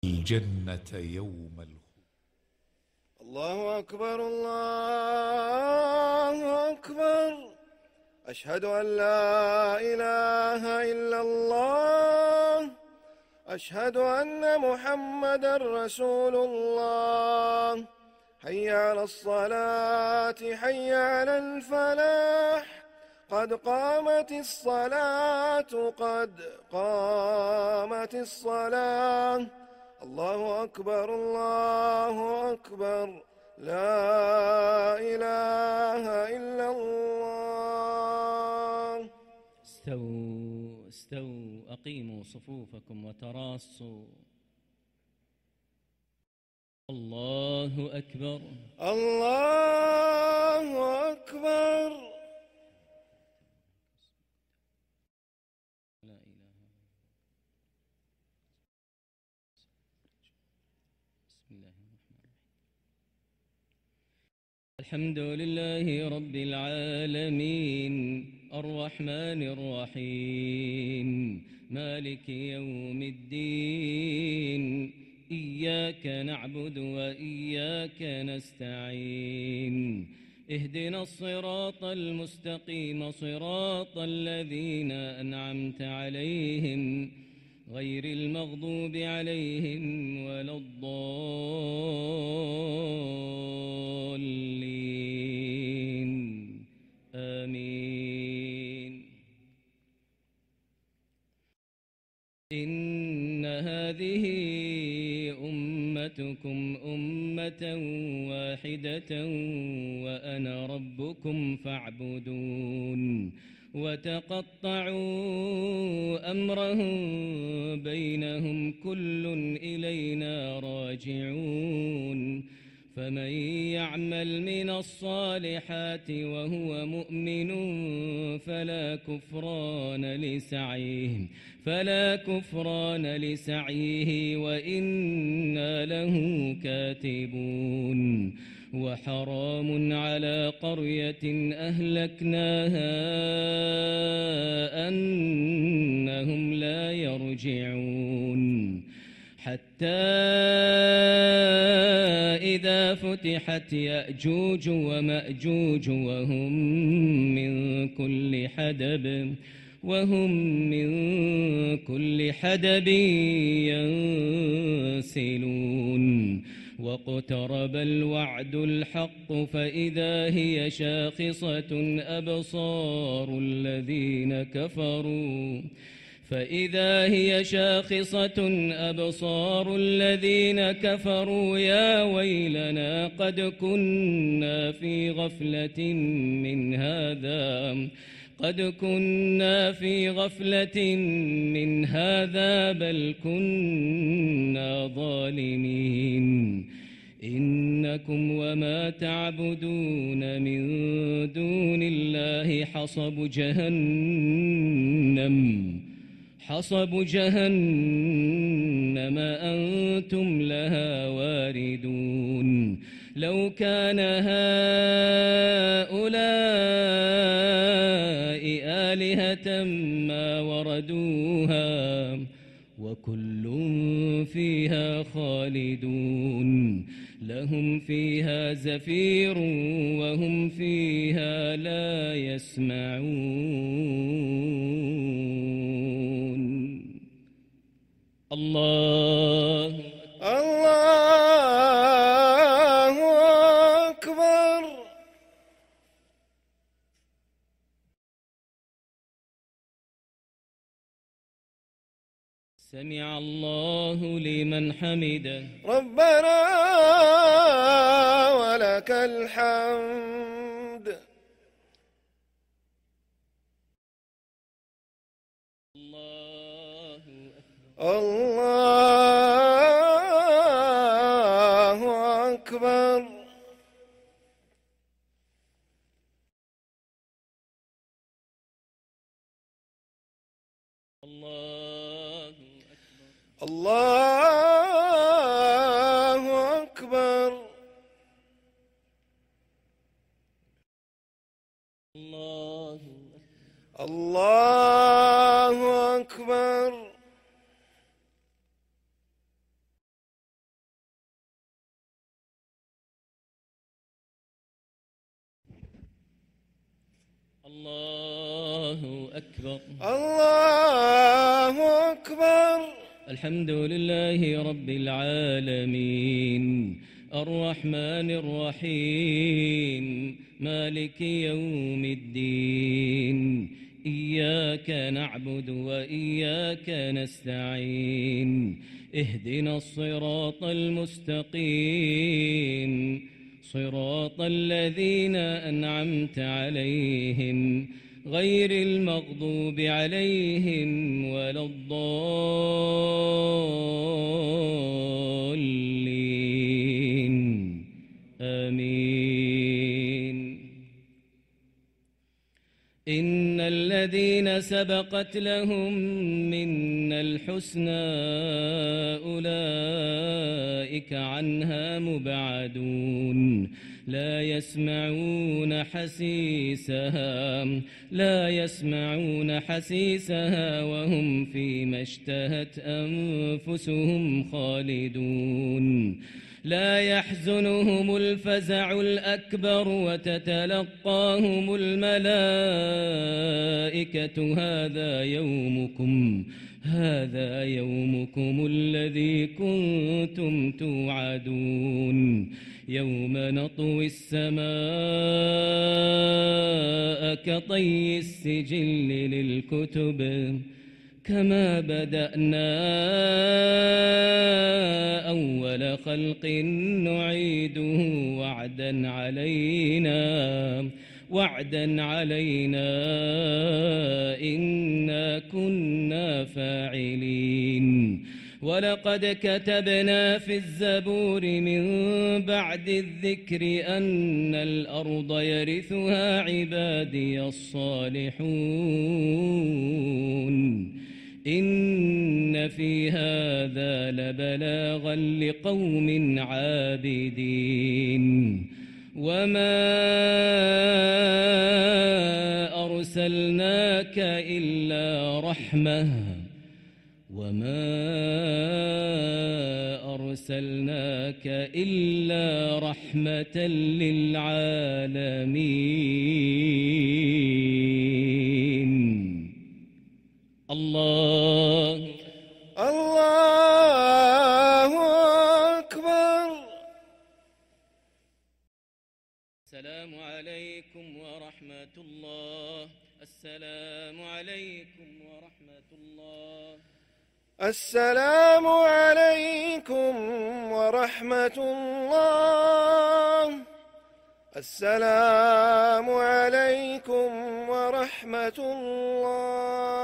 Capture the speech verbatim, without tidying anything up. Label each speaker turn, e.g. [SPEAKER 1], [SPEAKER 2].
[SPEAKER 1] الجنة يوم الخلود.
[SPEAKER 2] الله أكبر الله أكبر، أشهد أن لا إله إلا الله، أشهد أن محمدا رسول الله. حي على الصلاة حي على الفلاح، قد قامت الصلاة قد قامت الصلاة. الله أكبر الله أكبر، لا إله إلا الله.
[SPEAKER 3] استووا استووا أقيموا صفوفكم وتراصوا. الله أكبر
[SPEAKER 2] الله أكبر.
[SPEAKER 3] لا إله. بسم الله الرحمن الرحيم. الحمد لله رب العالمين، الرحمن الرحيم، مالك يوم الدين، إياك نعبد وإياك نستعين، اهدنا الصراط المستقيم، صراط الذين أنعمت عليهم غير المغضوب عليهم ولا الضالين، آمين. إن هذه أمتكم أمة واحدة وأنا ربكم فاعبدون. وتقطعوا أمرهم بينهم، كل إلينا راجعون. فمن يعمل من الصالحات وهو مؤمن فلا كفران لسعيه فلا كفران لسعيه وإنا له كاتبون. وحرام على قرية أهلكناها أنهم لا يرجعون. حتى إذا فتحت يأجوج ومأجوج وهم من كل حدب وهم من كل حدب ينسلون. واقترب الوعد الحق فإذا هي شاخصة أبصار الذين كفروا فإذا هي شاخصة أبصار الذين كفروا يا ويلنا قد كنا في غفلة من هذا قد كنا في غفلة من هذا بل كنا ظالمين. إنكم وما تعبدون من دون الله حصب جهنم حصب جهنم أنتم لها واردون. لو كان هؤلاء آلهة ما وردوها وكل فيها خالدون. لهم فيها زفير وهم فيها لا يسمعون. الله
[SPEAKER 2] الله أكبر.
[SPEAKER 3] سمع الله لمن حمده.
[SPEAKER 2] ربنا ولك الحمد.
[SPEAKER 3] الله
[SPEAKER 2] الله أكبر.
[SPEAKER 3] الله
[SPEAKER 2] الله أكبر.
[SPEAKER 3] الله
[SPEAKER 2] الله أكبر.
[SPEAKER 3] الله أكبر.
[SPEAKER 2] الله أكبر.
[SPEAKER 3] الحمد لله رب العالمين الرحمن الرحيم مالك يوم الدين إياك نعبد وإياك نستعين اهدنا الصراط المستقيم صراط الذين أنعمت عليهم غير المغضوب عليهم ولا الضالين آمين. إن الذين سبقت لهم منا الحسنى أولئك عنها مبعدون لا يسمعون حسيسها لا يسمعون حسيسها وهم فيما اشتهت أنفسهم خالدون لا يحزنهم الفزع الأكبر وتتلقاهم الملائكة هذا يومكم هذا يومكم الذي كنتم توعدون يوم نطوي السماء كطي السجل للكتب كما بدأنا أول خلق نعيده وعدا علينا وعدا علينا إنا كنا فاعلين. ولقد كتبنا في الزبور من بعد الذكر أن الأرض يرثها عبادي الصالحون إن في هذا لبلاغا لقوم عابدين. وما أرسلناك إلا رحمة وما أرسلناك إلا رحمة للعالمين. الله
[SPEAKER 2] الله أكبر.
[SPEAKER 3] السلام عليكم ورحمة الله. السلام عليكم ورحمة الله.
[SPEAKER 2] السلام عليكم ورحمة الله. السلام عليكم ورحمة الله.